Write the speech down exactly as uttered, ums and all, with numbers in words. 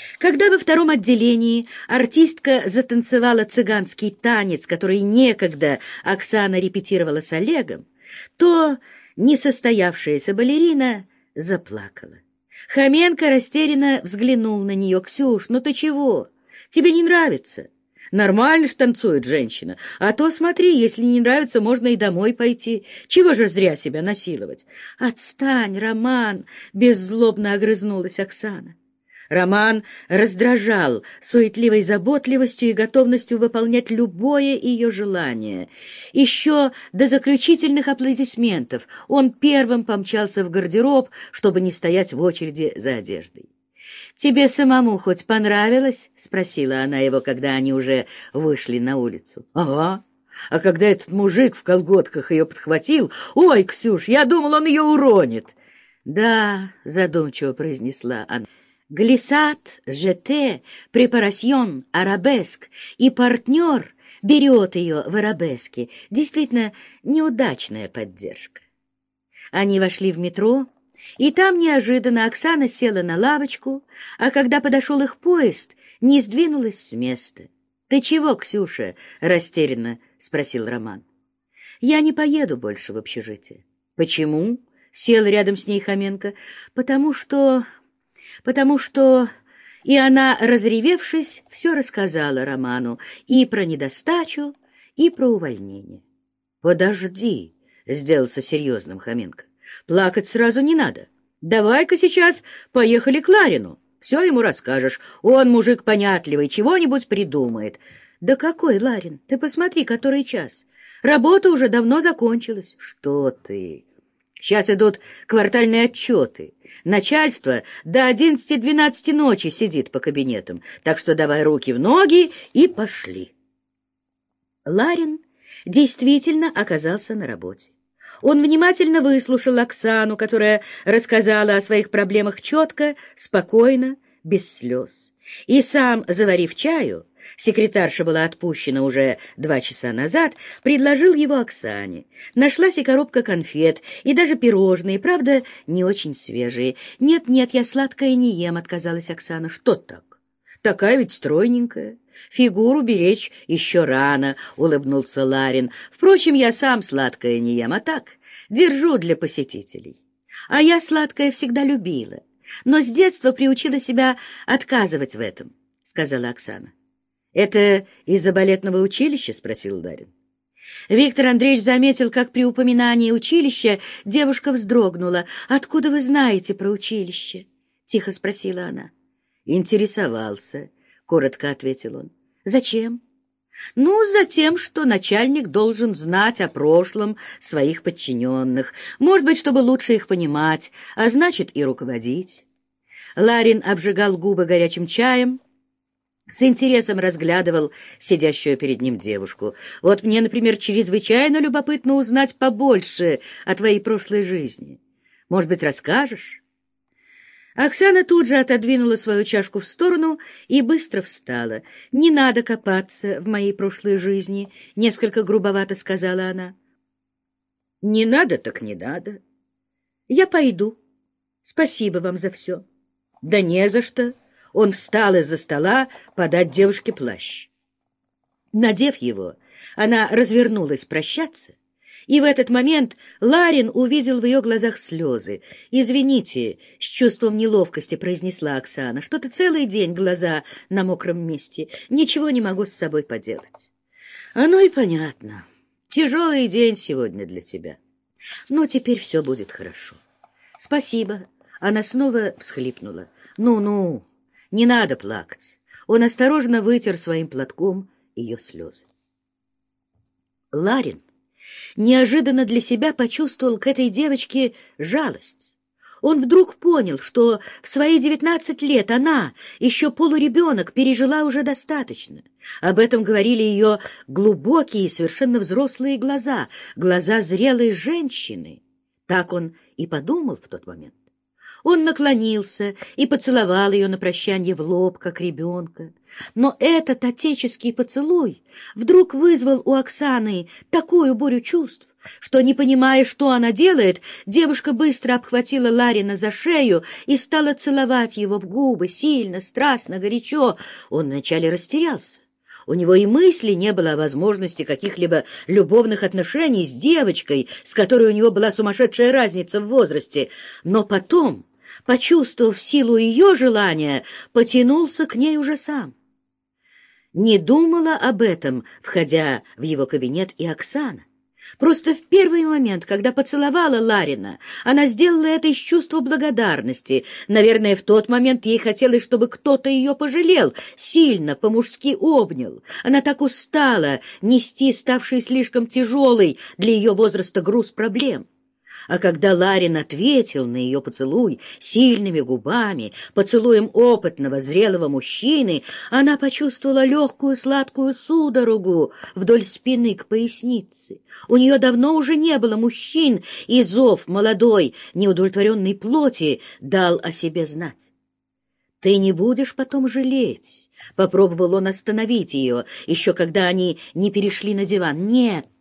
Когда во втором отделении артистка затанцевала цыганский танец, который некогда Оксана репетировала с Олегом, то несостоявшаяся балерина заплакала. Хоменко растерянно взглянул на нее. «Ксюш, ну ты чего? Тебе не нравится? Нормально ж танцует женщина. А то, смотри, если не нравится, можно и домой пойти. Чего же зря себя насиловать?» «Отстань, Роман!» — беззлобно огрызнулась Оксана. Роман раздражал суетливой заботливостью и готовностью выполнять любое ее желание. Еще до заключительных аплодисментов он первым помчался в гардероб, чтобы не стоять в очереди за одеждой. «Тебе самому хоть понравилось?» — спросила она его, когда они уже вышли на улицу. «Ага. А когда этот мужик в колготках ее подхватил... Ой, Ксюш, я думал, он ее уронит!» «Да», — задумчиво произнесла она. «Глиссад, жете, препарасьон, арабеск, и партнер берет ее в арабеске. Действительно, неудачная поддержка». Они вошли в метро, и там неожиданно Оксана села на лавочку, а когда подошел их поезд, не сдвинулась с места. «Ты чего, Ксюша?» — растерянно спросил Роман. «Я не поеду больше в общежитие». «Почему?» — сел рядом с ней Хоменко. «Потому что... потому что...» И она, разревевшись, все рассказала Роману и про недостачу, и про увольнение. «Подожди», — сделался серьезным Хоменко. «Плакать сразу не надо. Давай-ка сейчас поехали к Ларину. Все ему расскажешь. Он мужик понятливый, чего-нибудь придумает». «Да какой Ларин? Ты посмотри, который час. Работа уже давно закончилась». «Что ты? Сейчас идут квартальные отчеты. Начальство до одиннадцати-двенадцати ночи сидит по кабинетам. Так что давай руки в ноги и пошли». Ларин действительно оказался на работе. Он внимательно выслушал Оксану, которая рассказала о своих проблемах четко, спокойно, без слез. И сам, заварив чаю, секретарша была отпущена уже два часа назад, предложил его Оксане. Нашлась и коробка конфет, и даже пирожные, правда, не очень свежие. «Нет-нет, я сладкое не ем», — отказалась Оксана. «Что так? Такая ведь стройненькая. Фигуру беречь еще рано», — улыбнулся Ларин. «Впрочем, я сам сладкое не ем, а так держу для посетителей. А я сладкое всегда любила, но с детства приучила себя отказывать в этом», — сказала Оксана. «Это из-за балетного училища?» — спросил Ларин. Виктор Андреевич заметил, как при упоминании училища девушка вздрогнула. «Откуда вы знаете про училище?» — тихо спросила она. «Интересовался», — коротко ответил он. «Зачем?» «Ну, затем, что начальник должен знать о прошлом своих подчиненных, может быть, чтобы лучше их понимать, а значит и руководить». Ларин обжигал губы горячим чаем, с интересом разглядывал сидящую перед ним девушку. «Вот мне, например, чрезвычайно любопытно узнать побольше о твоей прошлой жизни. Может быть, расскажешь?» Оксана тут же отодвинула свою чашку в сторону и быстро встала. «Не надо копаться в моей прошлой жизни», — несколько грубовато сказала она. «Не надо, так не надо. Я пойду. Спасибо вам за все». «Да не за что». Он встал из-за стола подать девушке плащ. Надев его, она развернулась прощаться, и в этот момент Ларин увидел в ее глазах слезы. «Извините», — с чувством неловкости произнесла Оксана, — «что-то целый день глаза на мокром месте. Ничего не могу с собой поделать». «Оно и понятно. Тяжелый день сегодня для тебя. Но теперь все будет хорошо». «Спасибо». Она снова всхлипнула. «Ну-ну, не надо плакать». Он осторожно вытер своим платком ее слезы. Ларин неожиданно для себя почувствовал к этой девочке жалость. Он вдруг понял, что в свои девятнадцать лет она, еще полуребенок, пережила уже достаточно. Об этом говорили ее глубокие и совершенно взрослые глаза, глаза зрелой женщины. Так он и подумал в тот момент. Он наклонился и поцеловал ее на прощанье в лоб, как ребенка. Но этот отеческий поцелуй вдруг вызвал у Оксаны такую бурю чувств, что, не понимая, что она делает, девушка быстро обхватила Ларина за шею и стала целовать его в губы, сильно, страстно, горячо. Он вначале растерялся. У него и мысли не было о возможности каких-либо любовных отношений с девочкой, с которой у него была сумасшедшая разница в возрасте. Но потом, почувствовав силу ее желания, потянулся к ней уже сам. Не думала об этом, входя в его кабинет, и Оксана. Просто в первый момент, когда поцеловала Ларина, она сделала это из чувства благодарности. Наверное, в тот момент ей хотелось, чтобы кто-то ее пожалел, сильно, по-мужски обнял. Она так устала нести ставший слишком тяжелый для ее возраста груз проблем. А когда Ларин ответил на ее поцелуй сильными губами, поцелуем опытного, зрелого мужчины, она почувствовала легкую сладкую судорогу вдоль спины к пояснице. У нее давно уже не было мужчин, и зов молодой, неудовлетворенной плоти дал о себе знать. «Ты не будешь потом жалеть», — попробовал он остановить ее, еще когда они не перешли на диван. «Нет».